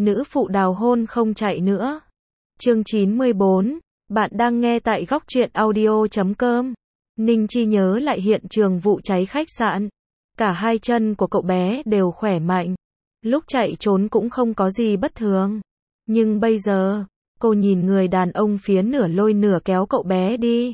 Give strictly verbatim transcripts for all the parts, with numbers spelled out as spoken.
Nữ phụ đào hôn không chạy nữa. Chương chín mươi bốn, bạn đang nghe tại góc truyện audio chấm com. Ninh Chi nhớ lại hiện trường vụ cháy khách sạn. Cả hai chân của cậu bé đều khỏe mạnh. Lúc chạy trốn cũng không có gì bất thường. Nhưng bây giờ, cô nhìn người đàn ông phía nửa lôi nửa kéo cậu bé đi.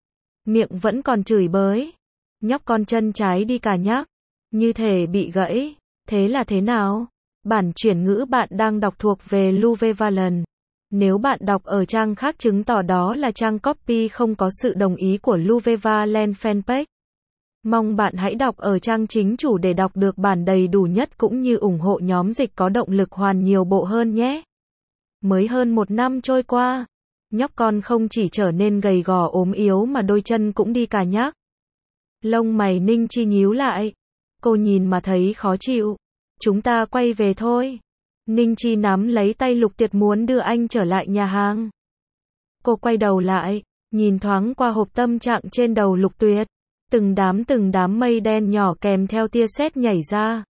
Miệng vẫn còn chửi bới. Nhóc con chân trái đi cả nhắc. Như thể bị gãy. Thế là thế nào? Bản chuyển ngữ bạn đang đọc thuộc về Luvevalent. Nếu bạn đọc ở trang khác chứng tỏ đó là trang copy không có sự đồng ý của Luvevalent fanpage. Mong bạn hãy đọc ở trang chính chủ để đọc được bản đầy đủ nhất cũng như ủng hộ nhóm dịch có động lực hoàn nhiều bộ hơn nhé. Mới hơn một năm trôi qua, nhóc con không chỉ trở nên gầy gò ốm yếu mà đôi chân cũng đi cà nhắc. Lông mày Ninh Chi nhíu lại. Cô nhìn mà thấy khó chịu. Chúng ta quay về thôi. Ninh Chi nắm lấy tay Lục Tiệt muốn đưa anh trở lại nhà hàng. Cô quay đầu lại, nhìn thoáng qua hộp tâm trạng trên đầu Lục Tuyệt. Từng đám từng đám mây đen nhỏ kèm theo tia sét nhảy ra.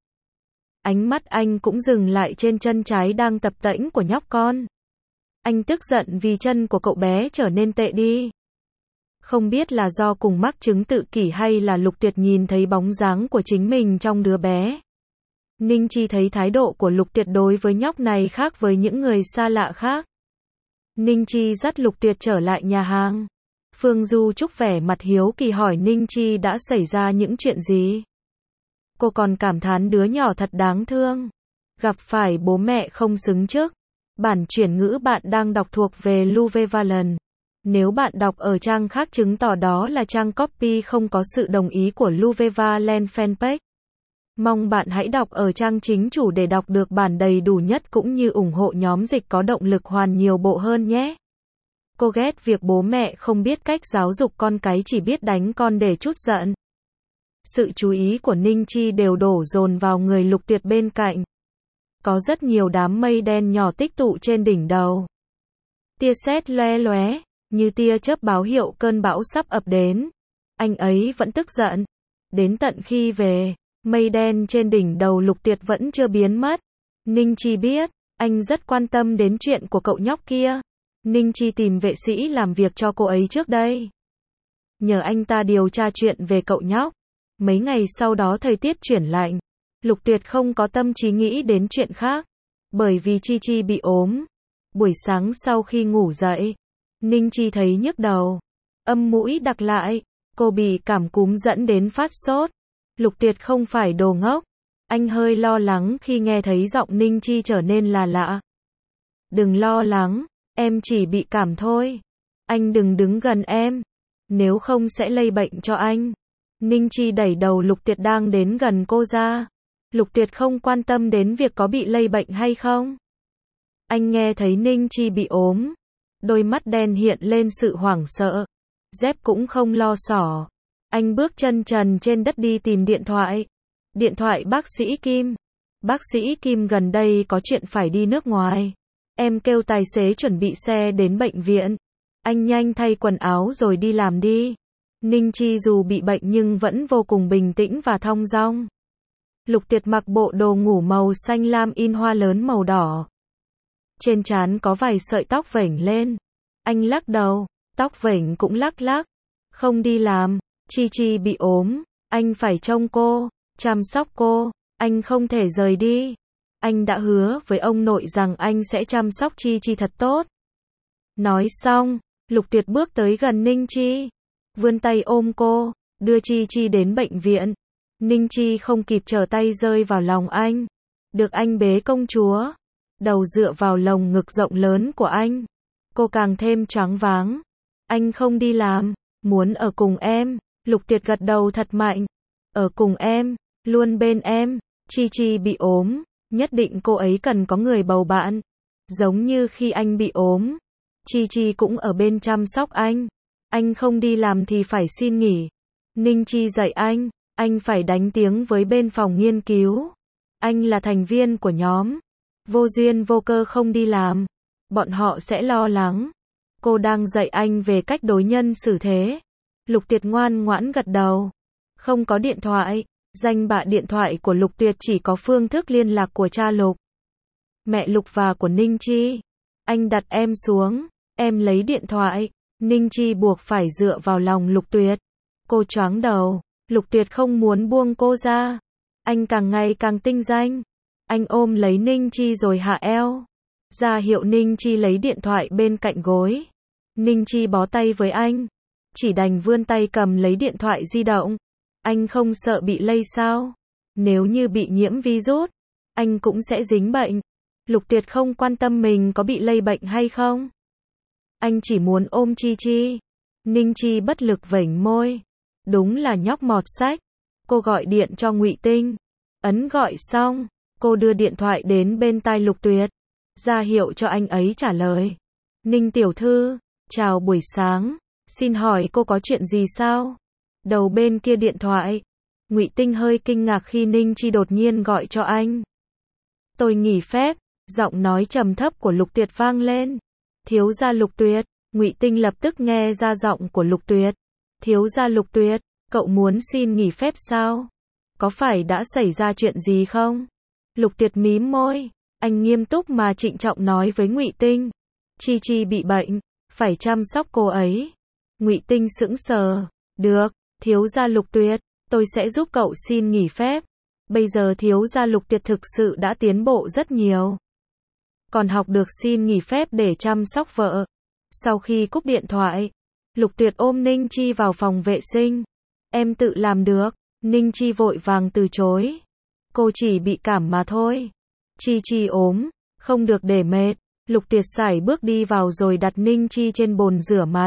Ánh mắt anh cũng dừng lại trên chân trái đang tập tễnh của nhóc con. Anh tức giận vì chân của cậu bé trở nên tệ đi. Không biết là do cùng mắc chứng tự kỷ hay là Lục Tuyệt nhìn thấy bóng dáng của chính mình trong đứa bé. Ninh Chi thấy thái độ của Lục Tuyệt đối với nhóc này khác với những người xa lạ khác. Ninh Chi dắt Lục Tuyệt trở lại nhà hàng. Phương Du Trúc vẻ mặt hiếu kỳ hỏi Ninh Chi đã xảy ra những chuyện gì. Cô còn cảm thán đứa nhỏ thật đáng thương. Gặp phải bố mẹ không xứng trước. Bản chuyển ngữ bạn đang đọc thuộc về Luvevalent. Nếu bạn đọc ở trang khác chứng tỏ đó là trang copy không có sự đồng ý của Luvevalent fanpage. Mong bạn hãy đọc ở trang chính chủ để đọc được bản đầy đủ nhất cũng như ủng hộ nhóm dịch có động lực hoàn nhiều bộ hơn nhé. Cô ghét việc bố mẹ không biết cách giáo dục con cái chỉ biết đánh con để trút giận. Sự chú ý của Ninh Chi đều đổ dồn vào người Lục Tuyệt bên cạnh. Có rất nhiều đám mây đen nhỏ tích tụ trên đỉnh đầu. Tia sét loé loé, như tia chớp báo hiệu cơn bão sắp ập đến. Anh ấy vẫn tức giận. Đến tận khi về, mây đen trên đỉnh đầu Lục Tuyệt vẫn chưa biến mất. Ninh Chi biết, anh rất quan tâm đến chuyện của cậu nhóc kia. Ninh Chi tìm vệ sĩ làm việc cho cô ấy trước đây. Nhờ anh ta điều tra chuyện về cậu nhóc. Mấy ngày sau đó thời tiết chuyển lạnh. Lục Tuyệt không có tâm trí nghĩ đến chuyện khác. Bởi vì Chi Chi bị ốm. Buổi sáng sau khi ngủ dậy, Ninh Chi thấy nhức đầu. Âm mũi đặc lại. Cô bị cảm cúm dẫn đến phát sốt. Lục Tuyệt không phải đồ ngốc. Anh hơi lo lắng khi nghe thấy giọng Ninh Chi trở nên là lạ. Đừng lo lắng, em chỉ bị cảm thôi. Anh đừng đứng gần em. Nếu không sẽ lây bệnh cho anh. Ninh Chi đẩy đầu Lục Tuyệt đang đến gần cô ra. Lục Tuyệt không quan tâm đến việc có bị lây bệnh hay không. Anh nghe thấy Ninh Chi bị ốm. Đôi mắt đen hiện lên sự hoảng sợ. Dép cũng không lo xỏ. Anh bước chân trần trên đất đi tìm điện thoại. Điện thoại bác sĩ Kim. Bác sĩ Kim gần đây có chuyện phải đi nước ngoài. Em kêu tài xế chuẩn bị xe đến bệnh viện. Anh nhanh thay quần áo rồi đi làm đi. Ninh Chi dù bị bệnh nhưng vẫn vô cùng bình tĩnh và thong dong. Lục Tuyệt mặc bộ đồ ngủ màu xanh lam in hoa lớn màu đỏ. Trên trán có vài sợi tóc vểnh lên. Anh lắc đầu, tóc vểnh cũng lắc lắc. Không đi làm, Chi Chi bị ốm, anh phải trông cô, chăm sóc cô, anh không thể rời đi. Anh đã hứa với ông nội rằng anh sẽ chăm sóc Chi Chi thật tốt. Nói xong, Lục Tuyệt bước tới gần Ninh Chi, vươn tay ôm cô, đưa Chi Chi đến bệnh viện. Ninh Chi không kịp trở tay rơi vào lòng anh. Được anh bế công chúa, đầu dựa vào lồng ngực rộng lớn của anh. Cô càng thêm choáng váng. Anh không đi làm, muốn ở cùng em. Lục Tuyệt gật đầu thật mạnh. Ở cùng em, luôn bên em. Chi Chi bị ốm, nhất định cô ấy cần có người bầu bạn. Giống như khi anh bị ốm, Chi Chi cũng ở bên chăm sóc anh. Anh không đi làm thì phải xin nghỉ. Ninh Chi dạy anh, anh phải đánh tiếng với bên phòng nghiên cứu. Anh là thành viên của nhóm. Vô duyên vô cơ không đi làm, bọn họ sẽ lo lắng. Cô đang dạy anh về cách đối nhân xử thế. Lục Tuyệt ngoan ngoãn gật đầu. Không có điện thoại. Danh bạ điện thoại của Lục Tuyệt chỉ có phương thức liên lạc của cha Lục. Mẹ Lục và của Ninh Chi. Anh đặt em xuống, em lấy điện thoại. Ninh Chi buộc phải dựa vào lòng Lục Tuyệt. Cô choáng đầu, Lục Tuyệt không muốn buông cô ra. Anh càng ngày càng tinh danh. Anh ôm lấy Ninh Chi rồi hạ eo. Ra hiệu Ninh Chi lấy điện thoại bên cạnh gối. Ninh Chi bó tay với anh. Chỉ đành vươn tay cầm lấy điện thoại di động. Anh không sợ bị lây sao? Nếu như bị nhiễm virus, anh cũng sẽ dính bệnh. Lục Tuyệt không quan tâm mình có bị lây bệnh hay không. Anh chỉ muốn ôm Chi Chi. Ninh Chi bất lực vểnh môi. Đúng là nhóc mọt sách. Cô gọi điện cho Ngụy Tinh. Ấn gọi xong, cô đưa điện thoại đến bên tai Lục Tuyệt. Ra hiệu cho anh ấy trả lời. Ninh tiểu thư, chào buổi sáng. Xin hỏi cô có chuyện gì sao? Đầu bên kia điện thoại, Ngụy Tinh hơi kinh ngạc khi Ninh Chi đột nhiên gọi cho anh. Tôi nghỉ phép, giọng nói trầm thấp của Lục Tuyệt vang lên. Thiếu gia Lục Tuyệt, Ngụy Tinh lập tức nghe ra giọng của Lục Tuyệt. Thiếu gia Lục Tuyệt, cậu muốn xin nghỉ phép sao? Có phải đã xảy ra chuyện gì không? Lục Tuyệt mím môi, anh nghiêm túc mà trịnh trọng nói với Ngụy Tinh. Chi Chi bị bệnh, phải chăm sóc cô ấy. Ngụy Tinh sững sờ. Được, thiếu gia Lục Tuyệt, tôi sẽ giúp cậu xin nghỉ phép. Bây giờ thiếu gia Lục Tuyệt thực sự đã tiến bộ rất nhiều. Còn học được xin nghỉ phép để chăm sóc vợ. Sau khi cúp điện thoại, Lục Tuyệt ôm Ninh Chi vào phòng vệ sinh. Em tự làm được. Ninh Chi vội vàng từ chối. Cô chỉ bị cảm mà thôi. Chi Chi ốm, không được để mệt. Lục Tuyệt sải bước đi vào rồi đặt Ninh Chi trên bồn rửa mặt.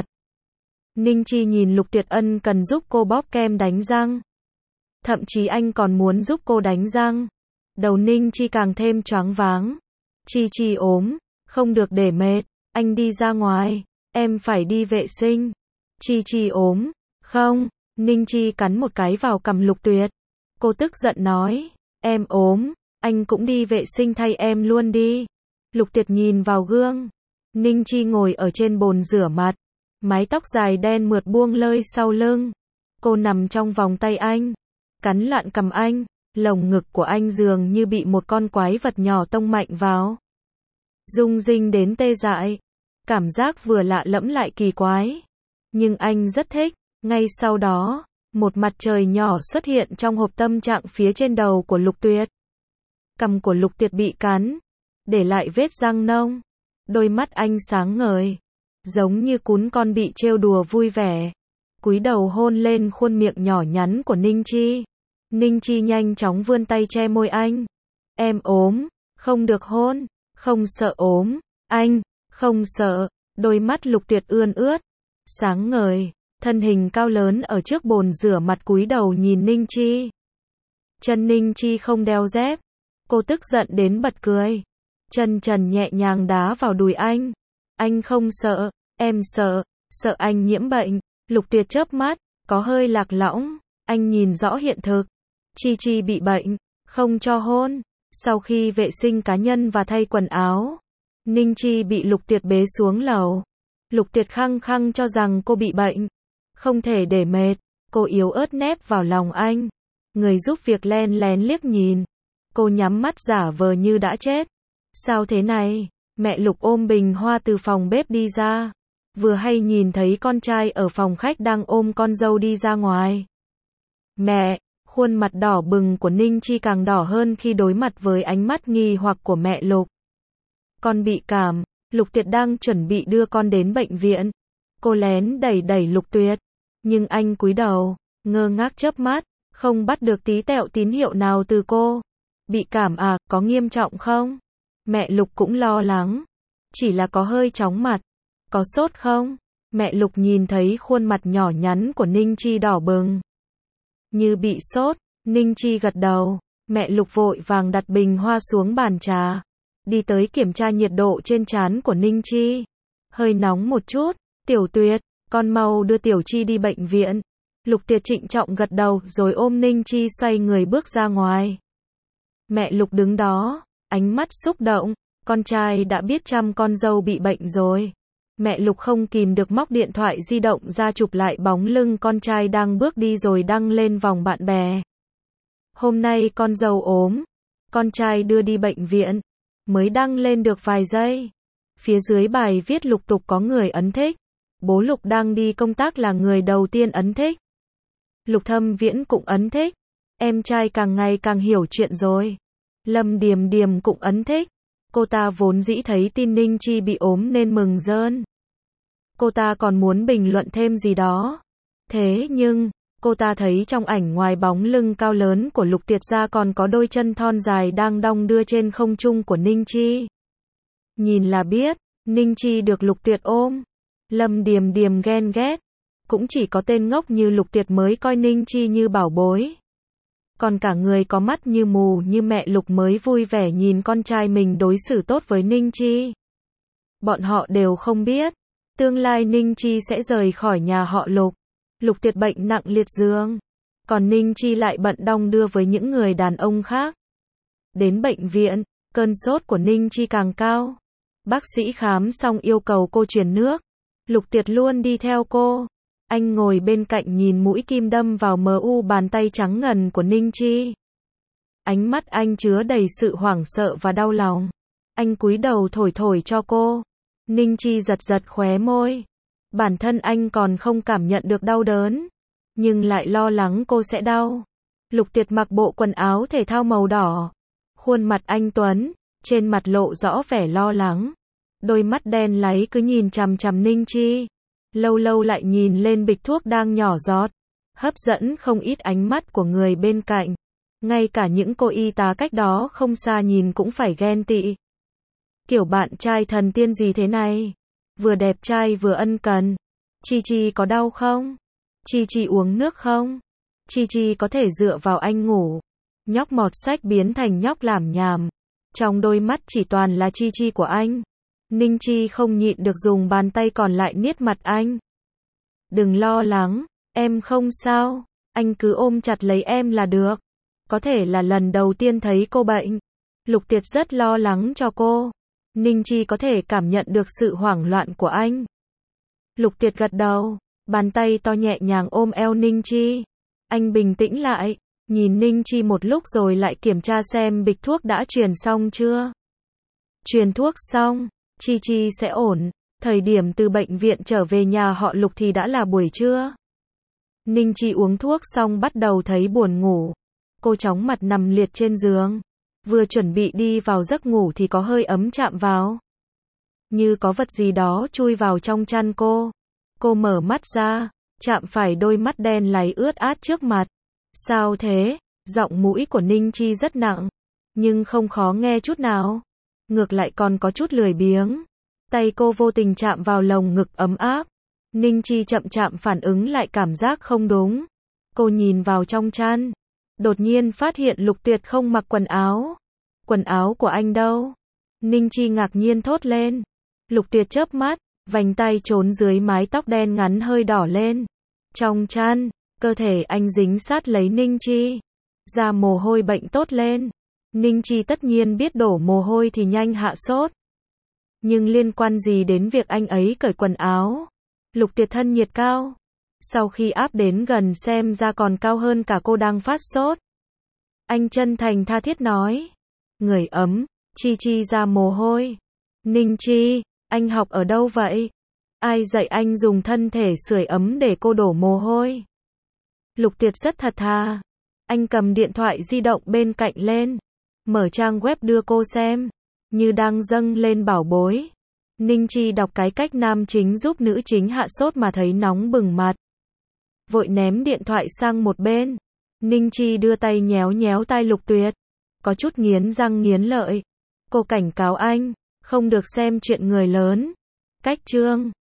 Ninh Chi nhìn Lục Tuyệt ân cần giúp cô bóp kem đánh răng. Thậm chí anh còn muốn giúp cô đánh răng. Đầu Ninh Chi càng thêm choáng váng. Chi Chi ốm, không được để mệt. Anh đi ra ngoài, em phải đi vệ sinh. Chi Chi ốm, không. Ninh Chi cắn một cái vào cằm Lục Tuyệt. Cô tức giận nói, em ốm, anh cũng đi vệ sinh thay em luôn đi. Lục Tuyệt nhìn vào gương. Ninh Chi ngồi ở trên bồn rửa mặt. Mái tóc dài đen mượt buông lơi sau lưng. Cô nằm trong vòng tay anh. Cắn loạn cằm anh. Lồng ngực của anh dường như bị một con quái vật nhỏ tông mạnh vào. Rung rinh đến tê dại. Cảm giác vừa lạ lẫm lại kỳ quái. Nhưng anh rất thích. Ngay sau đó, một mặt trời nhỏ xuất hiện trong hộp tâm trạng phía trên đầu của Lục Tuyệt. Cằm của Lục Tuyệt bị cắn, để lại vết răng nông. Đôi mắt anh sáng ngời, giống như cún con bị trêu đùa vui vẻ. Cúi đầu hôn lên khuôn miệng nhỏ nhắn của Ninh Chi. Ninh Chi nhanh chóng vươn tay che môi anh. Em ốm, không được hôn, không sợ ốm. Anh, không sợ. Đôi mắt Lục Tuyệt ươn ướt, sáng ngời. Thân hình cao lớn ở trước bồn rửa mặt cúi đầu nhìn Ninh Chi. Chân Ninh Chi không đeo dép. Cô tức giận đến bật cười. Chân trần nhẹ nhàng đá vào đùi anh. Anh không sợ, em sợ, sợ anh nhiễm bệnh. Lục Tuyệt chớp mắt, có hơi lạc lõng. Anh nhìn rõ hiện thực. Chi Chi bị bệnh, không cho hôn. Sau khi vệ sinh cá nhân và thay quần áo, Ninh Chi bị Lục Tuyệt bế xuống lầu. Lục Tuyệt khăng khăng cho rằng cô bị bệnh. Không thể để mệt. Cô yếu ớt nép vào lòng anh. Người giúp việc len lén liếc nhìn. Cô nhắm mắt giả vờ như đã chết. Sao thế này? Mẹ Lục ôm bình hoa từ phòng bếp đi ra. Vừa hay nhìn thấy con trai ở phòng khách đang ôm con dâu đi ra ngoài. Mẹ, khuôn mặt đỏ bừng của Ninh Chi càng đỏ hơn khi đối mặt với ánh mắt nghi hoặc của mẹ Lục. Con bị cảm. Lục Tuyệt đang chuẩn bị đưa con đến bệnh viện. Cô lén đẩy đẩy Lục Tuyệt. Nhưng anh cúi đầu, ngơ ngác chớp mắt, không bắt được tí tẹo tín hiệu nào từ cô. Bị cảm à, có nghiêm trọng không? Mẹ Lục cũng lo lắng. Chỉ là có hơi chóng mặt. Có sốt không? Mẹ Lục nhìn thấy khuôn mặt nhỏ nhắn của Ninh Chi đỏ bừng. Như bị sốt, Ninh Chi gật đầu. Mẹ Lục vội vàng đặt bình hoa xuống bàn trà. Đi tới kiểm tra nhiệt độ trên trán của Ninh Chi. Hơi nóng một chút. Tiểu Tuyệt, con mau đưa Tiểu Chi đi bệnh viện. Lục Tuyệt trịnh trọng gật đầu rồi ôm Ninh Chi xoay người bước ra ngoài. Mẹ Lục đứng đó, ánh mắt xúc động. Con trai đã biết chăm con dâu bị bệnh rồi. Mẹ Lục không kìm được móc điện thoại di động ra chụp lại bóng lưng con trai đang bước đi rồi đăng lên vòng bạn bè. Hôm nay con dâu ốm. Con trai đưa đi bệnh viện. mới đăng lên được vài giây. Phía dưới bài viết lục tục có người ấn thích. Bố Lục đang đi công tác là người đầu tiên ấn thích. Lục Thâm Viễn cũng ấn thích. Em trai càng ngày càng hiểu chuyện rồi. Lâm Điềm Điềm cũng ấn thích. Cô ta vốn dĩ thấy tin Ninh Chi bị ốm nên mừng rơn. Cô ta còn muốn bình luận thêm gì đó. Thế nhưng, cô ta thấy trong ảnh ngoài bóng lưng cao lớn của Lục Tuyệt ra còn có đôi chân thon dài đang đong đưa trên không trung của Ninh Chi. Nhìn là biết, Ninh Chi được Lục Tuyệt ôm. Lâm Điềm Điềm ghen ghét. Cũng chỉ có tên ngốc như Lục Tuyệt mới coi Ninh Chi như bảo bối. Còn cả người có mắt như mù như mẹ Lục mới vui vẻ nhìn con trai mình đối xử tốt với Ninh Chi. Bọn họ đều không biết, tương lai Ninh Chi sẽ rời khỏi nhà họ Lục. Lục Tuyệt bệnh nặng liệt giường. Còn Ninh Chi lại bận đong đưa với những người đàn ông khác. Đến bệnh viện, cơn sốt của Ninh Chi càng cao. Bác sĩ khám xong yêu cầu cô truyền nước. Lục Tuyệt luôn đi theo cô. Anh ngồi bên cạnh nhìn mũi kim đâm vào mờ u bàn tay trắng ngần của Ninh Chi. Ánh mắt anh chứa đầy sự hoảng sợ và đau lòng. Anh cúi đầu thổi thổi cho cô. Ninh Chi giật giật khóe môi. Bản thân anh còn không cảm nhận được đau đớn, nhưng lại lo lắng cô sẽ đau. Lục Tuyệt mặc bộ quần áo thể thao màu đỏ. Khuôn mặt anh tuấn, trên mặt lộ rõ vẻ lo lắng. Đôi mắt đen láy cứ nhìn chằm chằm Ninh Chi. Lâu lâu lại nhìn lên bịch thuốc đang nhỏ giọt. Hấp dẫn không ít ánh mắt của người bên cạnh. Ngay cả những cô y tá cách đó không xa nhìn cũng phải ghen tị. Kiểu bạn trai thần tiên gì thế này? Vừa đẹp trai vừa ân cần. Chi Chi có đau không? Chi Chi uống nước không? Chi Chi có thể dựa vào anh ngủ. Nhóc mọt sách biến thành nhóc làm nhảm. Trong đôi mắt chỉ toàn là Chi Chi của anh. Ninh Chi không nhịn được dùng bàn tay còn lại niết mặt anh. Đừng lo lắng, em không sao. Anh cứ ôm chặt lấy em là được. Có thể là lần đầu tiên thấy cô bệnh. Lục Tuyệt rất lo lắng cho cô. Ninh Chi có thể cảm nhận được sự hoảng loạn của anh. Lục Tuyệt gật đầu, bàn tay to nhẹ nhàng ôm eo Ninh Chi. Anh bình tĩnh lại, nhìn Ninh Chi một lúc rồi lại kiểm tra xem bịch thuốc đã truyền xong chưa. Truyền thuốc xong, Chi Chi sẽ ổn. Thời điểm từ bệnh viện trở về nhà họ Lục thì đã là buổi trưa. Ninh Chi uống thuốc xong bắt đầu thấy buồn ngủ. Cô chóng mặt nằm liệt trên giường. Vừa chuẩn bị đi vào giấc ngủ thì có hơi ấm chạm vào. Như có vật gì đó chui vào trong chăn cô. Cô mở mắt ra, chạm phải đôi mắt đen láy ướt át trước mặt. Sao thế? Giọng mũi của Ninh Chi rất nặng, nhưng không khó nghe chút nào. Ngược lại còn có chút lười biếng. Tay cô vô tình chạm vào lồng ngực ấm áp. Ninh Chi chậm chạm phản ứng lại cảm giác không đúng. Cô nhìn vào trong chăn. Đột nhiên phát hiện Lục Tuyệt không mặc quần áo. Quần áo của anh đâu? Ninh Chi ngạc nhiên thốt lên. Lục Tuyệt chớp mắt, vành tay trốn dưới mái tóc đen ngắn hơi đỏ lên. Trong chăn, cơ thể anh dính sát lấy Ninh Chi. Ra mồ hôi bệnh tốt lên. Ninh Chi tất nhiên biết đổ mồ hôi thì nhanh hạ sốt. Nhưng liên quan gì đến việc anh ấy cởi quần áo? Lục Tuyệt thân nhiệt cao. Sau khi áp đến gần xem ra còn cao hơn cả cô đang phát sốt. Anh chân thành tha thiết nói. Người ấm, Chi Chi ra mồ hôi. Ninh Chi, anh học ở đâu vậy? Ai dạy anh dùng thân thể sưởi ấm để cô đổ mồ hôi? Lục Tuyệt rất thật thà. Anh cầm điện thoại di động bên cạnh lên. Mở trang web đưa cô xem. Như đang dâng lên bảo bối. Ninh Chi đọc cái cách nam chính giúp nữ chính hạ sốt mà thấy nóng bừng mặt. Vội ném điện thoại sang một bên. Ninh Chi đưa tay nhéo nhéo tai Lục Tuyệt. Có chút nghiến răng nghiến lợi. Cô cảnh cáo anh, không được xem chuyện người lớn. Cách chương